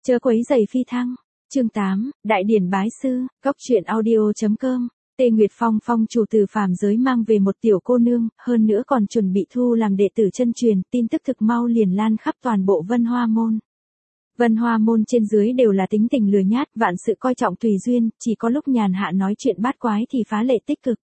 Chớ quấy giày phi thăng. Chương 8, Đại điển bái sư, Cóc truyện audio.com. Tê Nguyệt Phong phong chủ từ phàm giới mang về một tiểu cô nương, hơn nữa còn chuẩn bị thu làm đệ tử chân truyền, tin tức thực mau liền lan khắp toàn bộ Vân Hoa môn. Vân Hoa môn trên dưới đều là tính tình lừa nhát, vạn sự coi trọng tùy duyên, chỉ có lúc nhàn hạ nói chuyện bát quái thì phá lệ tích cực.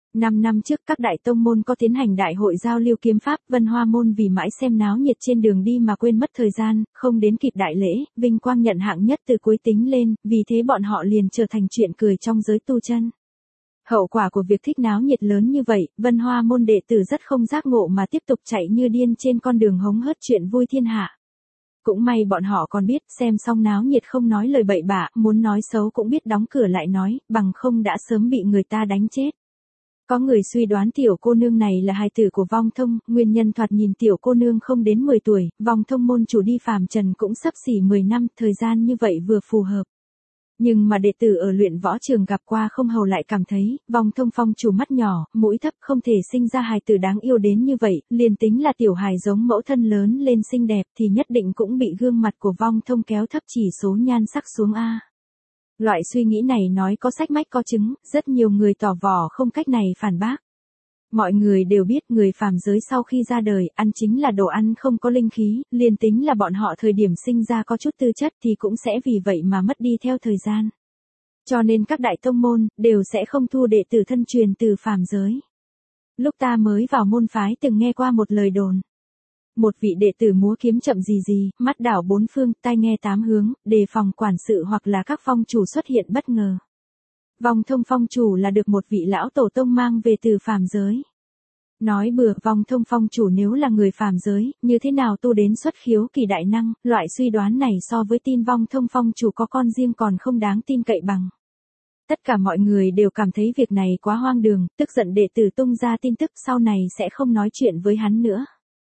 5 năm trước các đại tông môn có tiến hành đại hội giao lưu kiếm pháp, Vân Hoa môn vì mãi xem náo nhiệt trên đường đi mà quên mất thời gian, không đến kịp đại lễ, vinh quang nhận hạng nhất từ cuối tính lên, vì thế bọn họ liền trở thành chuyện cười trong giới tu chân. Hậu quả của việc thích náo nhiệt lớn như vậy, Vân Hoa môn đệ tử rất không giác ngộ mà tiếp tục chạy như điên trên con đường hống hớt chuyện vui thiên hạ. Cũng may bọn họ còn biết xem xong náo nhiệt không nói lời bậy bạ, muốn nói xấu cũng biết đóng cửa lại nói, bằng không đã sớm bị người ta đánh chết. Có người suy đoán tiểu cô nương này là hài tử của Vong Thông, nguyên nhân thoạt nhìn tiểu cô nương không đến 10 tuổi, Vong Thông môn chủ đi phàm trần cũng sắp xỉ 10 năm, thời gian như vậy vừa phù hợp. Nhưng mà đệ tử ở luyện võ trường gặp qua không hầu lại cảm thấy, Vong Thông phong chủ mắt nhỏ, mũi thấp không thể sinh ra hài tử đáng yêu đến như vậy, liền tính là tiểu hài giống mẫu thân lớn lên xinh đẹp thì nhất định cũng bị gương mặt của Vong Thông kéo thấp chỉ số nhan sắc xuống A. Loại suy nghĩ này nói có sách mách có chứng, rất nhiều người tỏ vò không cách này phản bác. Mọi người đều biết người phàm giới sau khi ra đời, ăn chính là đồ ăn không có linh khí, liền tính là bọn họ thời điểm sinh ra có chút tư chất thì cũng sẽ vì vậy mà mất đi theo thời gian. Cho nên các đại tông môn, đều sẽ không thu đệ tử thân truyền từ phàm giới. Lúc ta mới vào môn phái từng nghe qua một lời đồn. Một vị đệ tử múa kiếm chậm gì, mắt đảo bốn phương, tai nghe tám hướng, đề phòng quản sự hoặc là các phong chủ xuất hiện bất ngờ. Vong Thông phong chủ là được một vị lão tổ tông mang về từ phàm giới. Nói bừa, Vong Thông phong chủ nếu là người phàm giới, như thế nào tu đến xuất khiếu kỳ đại năng, loại suy đoán này so với tin Vong Thông phong chủ có con riêng còn không đáng tin cậy bằng. Tất cả mọi người đều cảm thấy việc này quá hoang đường, tức giận đệ tử tung ra tin tức sau này sẽ không nói chuyện với hắn nữa.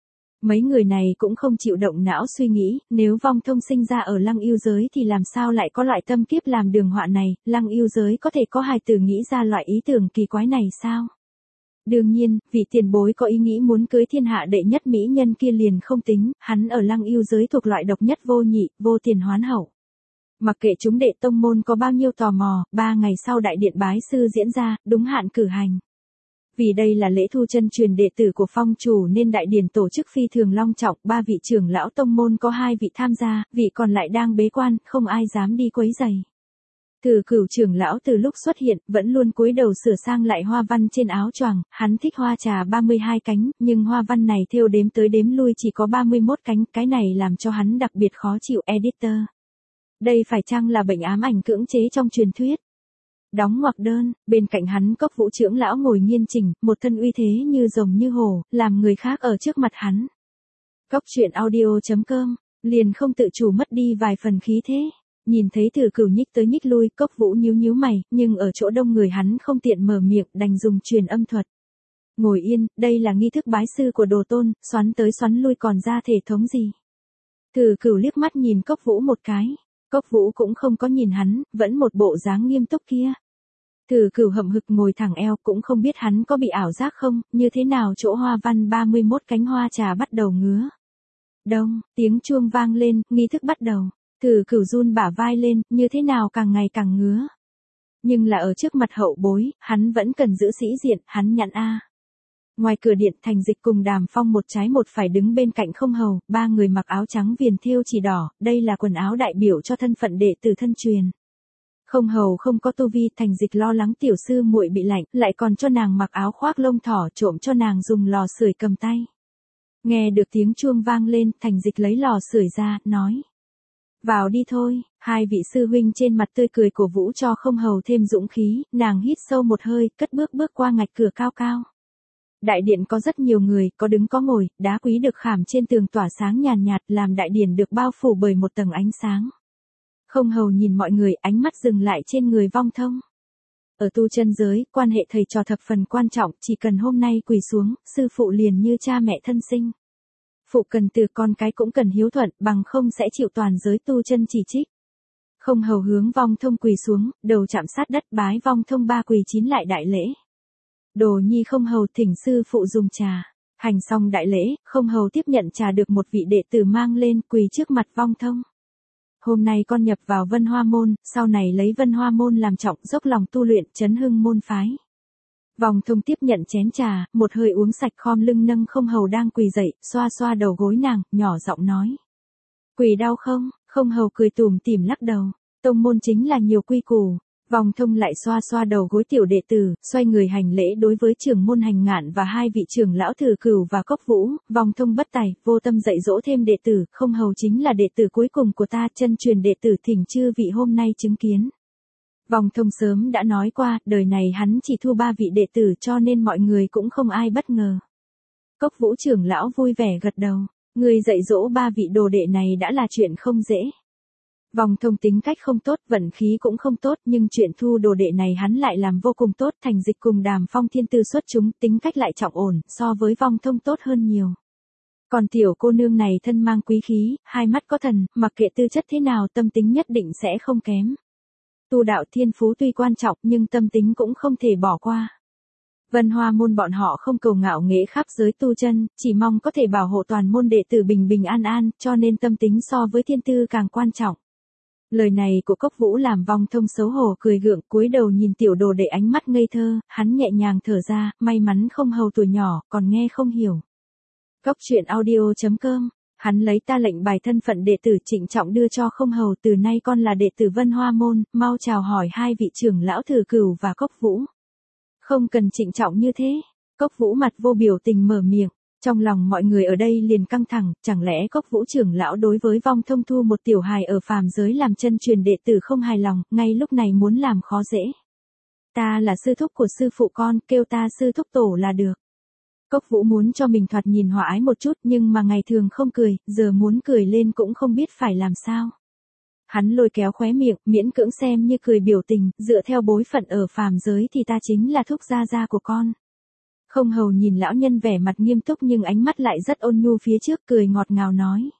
Mấy người này cũng không chịu động não suy nghĩ, nếu Vong Thông sinh ra ở Lăng Yêu giới thì làm sao lại có loại tâm kiếp làm đường họa này, Lăng Yêu giới có thể có hài tử nghĩ ra loại ý tưởng kỳ quái này sao? Đương nhiên, vị tiền bối có ý nghĩ muốn cưới thiên hạ đệ nhất mỹ nhân kia liền không tính, hắn ở Lăng Yêu giới thuộc loại độc nhất vô nhị, vô tiền hoán hậu. Mặc kệ chúng đệ tông môn có bao nhiêu tò mò, 3 ngày sau đại điện bái sư diễn ra, đúng hạn cử hành. Vì đây là lễ thu chân truyền đệ tử của phong chủ nên đại điển tổ chức phi thường long trọng, 3 vị trưởng lão tông môn có 2 vị tham gia, vị còn lại đang bế quan, không ai dám đi quấy rầy. Từ Cửu trưởng lão từ lúc xuất hiện, vẫn luôn cúi đầu sửa sang lại hoa văn trên áo choàng, hắn thích hoa trà 32 cánh, nhưng hoa văn này thêu đếm tới đếm lui chỉ có 31 cánh, cái này làm cho hắn đặc biệt khó chịu. Editor. Đây phải chăng là bệnh ám ảnh cưỡng chế trong truyền thuyết? Đóng ngoặc đơn, bên cạnh hắn Cốc Vũ trưởng lão ngồi nghiêm chỉnh, một thân uy thế như rồng như hổ, làm người khác ở trước mặt hắn. Cóc truyện audio.com, liền không tự chủ mất đi vài phần khí thế. Nhìn thấy Từ Cửu nhích tới nhích lui, Cốc Vũ nhíu mày, nhưng ở chỗ đông người hắn không tiện mở miệng, đành dùng truyền âm thuật. Ngồi yên, đây là nghi thức bái sư của đồ tôn, xoắn tới xoắn lui còn ra thể thống gì. Từ Cửu liếc mắt nhìn Cốc Vũ một cái. Cốc Vũ cũng không có nhìn hắn, vẫn một bộ dáng nghiêm túc kia. Từ Cửu hậm hực ngồi thẳng eo, cũng không biết hắn có bị ảo giác không, như thế nào chỗ hoa văn 31 cánh hoa trà bắt đầu ngứa. Đông, tiếng chuông vang lên, nghi thức bắt đầu. Từ Cửu run bả vai lên, như thế nào càng ngày càng ngứa. Nhưng là ở trước mặt hậu bối, hắn vẫn cần giữ sĩ diện, hắn nhặn a. Ngoài cửa điện Thành Dịch cùng Đàm Phong một trái một phải đứng bên cạnh Không Hầu, 3 người mặc áo trắng viền thêu chỉ đỏ, đây là quần áo đại biểu cho thân phận đệ tử thân truyền. Không Hầu không có tu vi, Thành Dịch lo lắng tiểu sư muội bị lạnh, lại còn cho nàng mặc áo khoác lông thỏ, trộm cho nàng dùng lò sưởi cầm tay. Nghe được tiếng chuông vang lên, Thành Dịch lấy lò sưởi ra, nói: "Vào đi thôi." 2 vị sư huynh trên mặt tươi cười cổ vũ cho Không Hầu thêm dũng khí, nàng hít sâu một hơi, cất bước qua ngạch cửa cao cao. Đại điện có rất nhiều người, có đứng có ngồi, đá quý được khảm trên tường tỏa sáng nhàn nhạt, làm đại điện được bao phủ bởi một tầng ánh sáng. Không Hầu nhìn mọi người, ánh mắt dừng lại trên người Vong Thông. Ở tu chân giới, quan hệ thầy trò thập phần quan trọng, chỉ cần hôm nay quỳ xuống, sư phụ liền như cha mẹ thân sinh. Phụ cần từ con cái cũng cần hiếu thuận, bằng không sẽ chịu toàn giới tu chân chỉ trích. Không Hầu hướng Vong Thông quỳ xuống, đầu chạm sát đất bái Vong Thông 3 quỳ 9 lại đại lễ. Đồ nhi Không Hầu thỉnh sư phụ dùng trà. Hành xong đại lễ, Không Hầu tiếp nhận trà được một vị đệ tử mang lên, quỳ trước mặt Vong Thông. hôm nay con nhập vào Vân Hoa môn, sau này lấy Vân Hoa môn làm trọng, dốc lòng tu luyện, chấn hưng môn phái. Vòng Thông tiếp nhận chén trà, một hơi uống sạch, khom lưng nâng Không Hầu đang quỳ dậy, xoa xoa đầu gối nàng, nhỏ giọng nói. Quỳ đau không? Không Hầu cười tủm tỉm lắc đầu. Tông môn chính là nhiều quy củ. Vòng Thông lại xoa xoa đầu gối tiểu đệ tử, xoay người hành lễ đối với trưởng môn Hành Ngạn và hai vị trưởng lão Thừa Cửu và Cốc Vũ. Vòng Thông bất tài, vô tâm dạy dỗ thêm đệ tử, Không Hầu chính là đệ tử cuối cùng của ta, chân truyền đệ tử thỉnh chư vị hôm nay chứng kiến. Vòng Thông sớm đã nói qua, đời này hắn chỉ thu 3 vị đệ tử cho nên mọi người cũng không ai bất ngờ. Cốc Vũ trưởng lão vui vẻ gật đầu, người dạy dỗ 3 vị đồ đệ này đã là chuyện không dễ. Vòng Thông tính cách không tốt, vận khí cũng không tốt, nhưng chuyện thu đồ đệ này hắn lại làm vô cùng tốt. Thành Dịch cùng Đàm Phong thiên tư xuất chúng, tính cách lại trọng ổn, so với Vòng Thông tốt hơn nhiều. Còn tiểu cô nương này thân mang quý khí, hai mắt có thần, mặc kệ tư chất thế nào tâm tính nhất định sẽ không kém. Tu đạo thiên phú tuy quan trọng nhưng tâm tính cũng không thể bỏ qua. Vân Hoa môn bọn họ không cầu ngạo nghễ khắp giới tu chân, chỉ mong có thể bảo hộ toàn môn đệ tử bình bình an an, cho nên tâm tính so với thiên tư càng quan trọng. Lời này của Cốc Vũ làm Vong Thông xấu hổ cười gượng, cúi đầu nhìn tiểu đồ đệ ánh mắt ngây thơ, hắn nhẹ nhàng thở ra, may mắn Không Hầu tuổi nhỏ, còn nghe không hiểu. Coctruyện.audio.com. Hắn lấy ta lệnh bài thân phận đệ tử trịnh trọng đưa cho Không Hầu, từ nay con là đệ tử Vân Hoa môn, mau chào hỏi hai vị trưởng lão Thừa Cửu và Cốc Vũ. Không cần trịnh trọng như thế. Cốc Vũ mặt vô biểu tình mở miệng. Trong lòng mọi người ở đây liền căng thẳng, chẳng lẽ Cốc Vũ trưởng lão đối với Vong Thông thu một tiểu hài ở phàm giới làm chân truyền đệ tử không hài lòng, ngay lúc này muốn làm khó dễ. Ta là sư thúc của sư phụ con, kêu ta sư thúc tổ là được. Cốc Vũ muốn cho mình thoạt nhìn hòa ái một chút nhưng mà ngày thường không cười, giờ muốn cười lên cũng không biết phải làm sao. Hắn lôi kéo khóe miệng, miễn cưỡng xem như cười biểu tình, dựa theo bối phận ở phàm giới thì ta chính là thúc gia gia của con. Không Hầu nhìn lão nhân vẻ mặt nghiêm túc nhưng ánh mắt lại rất ôn nhu phía trước, cười ngọt ngào nói.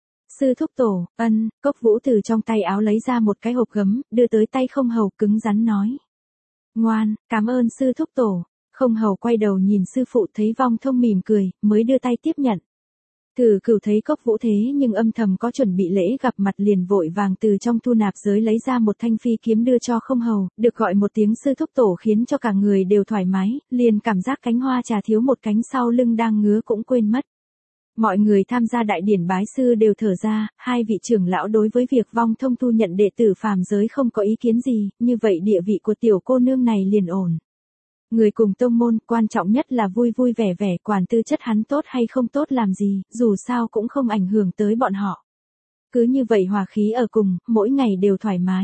Sư thúc tổ, ân. Cốc Vũ từ trong tay áo lấy ra một cái hộp gấm, đưa tới tay Không Hầu, cứng rắn nói. Ngoan, cảm ơn sư thúc tổ. Không Hầu quay đầu nhìn sư phụ, thấy Vong Thông mỉm cười, mới đưa tay tiếp nhận. Thừa Cửu thấy Cốc Vũ thế nhưng âm thầm có chuẩn bị lễ gặp mặt liền vội vàng từ trong thu nạp giới lấy ra một thanh phi kiếm đưa cho Không Hầu, được gọi một tiếng sư thúc tổ khiến cho cả người đều thoải mái, liền cảm giác cánh hoa trà thiếu một cánh sau lưng đang ngứa cũng quên mất. Mọi người tham gia đại điển bái sư đều thở ra, hai vị trưởng lão đối với việc Vong Thông thu nhận đệ tử phàm giới không có ý kiến gì, như vậy địa vị của tiểu cô nương này liền ổn. Người cùng tông môn, quan trọng nhất là vui vui vẻ vẻ, quản tư chất hắn tốt hay không tốt làm gì, dù sao cũng không ảnh hưởng tới bọn họ. Cứ như vậy hòa khí ở cùng, mỗi ngày đều thoải mái.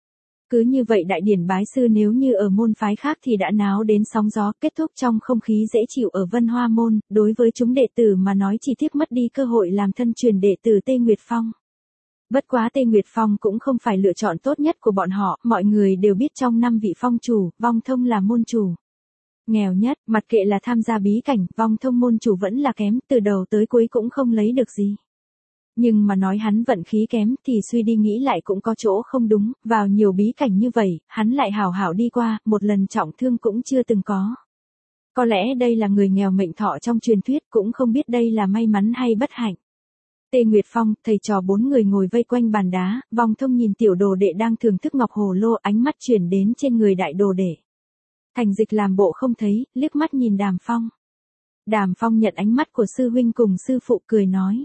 Cứ như vậy đại điển bái sư nếu như ở môn phái khác thì đã náo đến sóng gió, kết thúc trong không khí dễ chịu ở Vân Hoa môn, đối với chúng đệ tử mà nói chỉ tiếc mất đi cơ hội làm thân truyền đệ tử Tê Nguyệt Phong. Bất quá Tê Nguyệt Phong cũng không phải lựa chọn tốt nhất của bọn họ, mọi người đều biết trong 5 vị phong chủ, Vong Thông là môn chủ. Nghèo nhất, mặc kệ là tham gia bí cảnh, Vong Thông môn chủ vẫn là kém, từ đầu tới cuối cũng không lấy được gì. Nhưng mà nói hắn vận khí kém thì suy đi nghĩ lại cũng có chỗ không đúng, vào nhiều bí cảnh như vậy, hắn lại hảo hảo đi qua, một lần trọng thương cũng chưa từng có. Có lẽ đây là người nghèo mệnh thọ trong truyền thuyết, cũng không biết đây là may mắn hay bất hạnh. Tê Nguyệt Phong, thầy trò 4 người ngồi vây quanh bàn đá, Vong Thông nhìn tiểu đồ đệ đang thưởng thức ngọc hồ lô, ánh mắt chuyển đến trên người đại đồ đệ. Thành Dịch làm bộ không thấy, liếc mắt nhìn Đàm Phong. Đàm Phong nhận ánh mắt của sư huynh cùng sư phụ cười nói.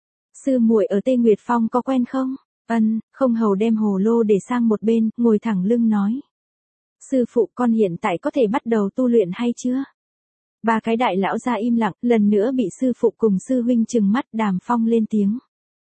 Sư muội ở Tê Nguyệt Phong có quen không? Ân. Không Hầu đem hồ lô để sang một bên, ngồi thẳng lưng nói. Sư phụ, con hiện tại có thể bắt đầu tu luyện hay chưa? 3 cái đại lão ra im lặng, lần nữa bị sư phụ cùng sư huynh trừng mắt. Đàm Phong lên tiếng.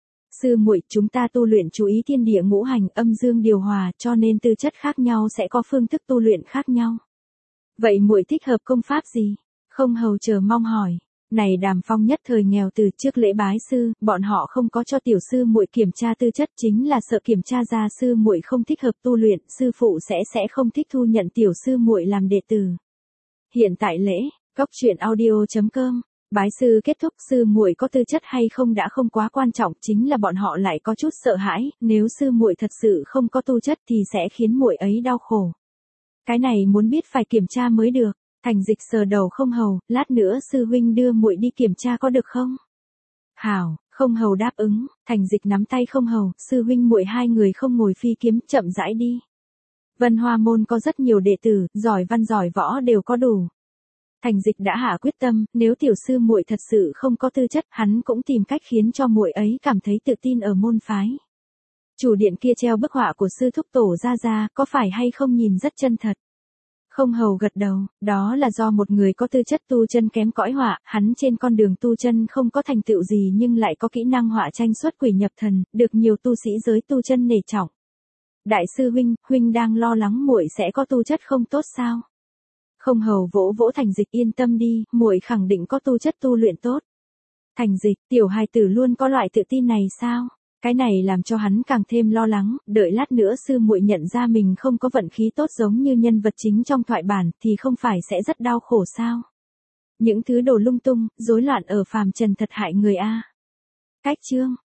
Sư muội, chúng ta tu luyện chú ý thiên địa ngũ hành, âm dương điều hòa, cho nên tư chất khác nhau sẽ có phương thức tu luyện khác nhau. Vậy muội thích hợp công pháp gì? Không Hầu chờ mong hỏi. Này Đàm Phong nhất thời nghèo, từ trước lễ bái sư, bọn họ không có cho tiểu sư muội kiểm tra tư chất, chính là sợ kiểm tra ra sư muội không thích hợp tu luyện, sư phụ sẽ không thích thu nhận tiểu sư muội làm đệ tử. Hiện tại lễ, Coctruyện.audio.com, bái sư kết thúc, sư muội có tư chất hay không đã không quá quan trọng, chính là bọn họ lại có chút sợ hãi, nếu sư muội thật sự không có tu chất thì sẽ khiến muội ấy đau khổ. Cái này muốn biết phải kiểm tra mới được. Thành Dịch sờ đầu Không Hầu, lát nữa sư huynh đưa muội đi kiểm tra có được không? Hảo. Không hầu đáp ứng, Thành Dịch nắm tay Không hầu, sư huynh muội hai người không ngồi phi kiếm, chậm rãi đi. Vân Hoa môn có rất nhiều đệ tử, giỏi văn giỏi võ đều có đủ. Thành Dịch đã hạ quyết tâm, nếu tiểu sư muội thật sự không có tư chất, hắn cũng tìm cách khiến cho muội ấy cảm thấy tự tin ở môn phái. Chủ điện kia treo bức họa của sư thúc tổ ra, có phải hay không nhìn rất chân thật. Không hầu gật đầu, đó là do một người có tư chất tu chân kém cỏi họa, hắn trên con đường tu chân không có thành tựu gì nhưng lại có kỹ năng họa tranh xuất quỷ nhập thần, được nhiều tu sĩ giới tu chân nể trọng. Đại sư huynh đang lo lắng muội sẽ có tu chất không tốt sao? Không hầu vỗ vỗ Thành Dịch, yên tâm đi, muội khẳng định có tu chất tu luyện tốt. Thành Dịch, tiểu hài tử luôn có loại tự tin này sao? Cái này làm cho hắn càng thêm lo lắng, đợi lát nữa sư muội nhận ra mình không có vận khí tốt giống như nhân vật chính trong thoại bản thì không phải sẽ rất đau khổ sao? Những thứ đồ lung tung, rối loạn ở phàm trần thật hại người a. Cách chương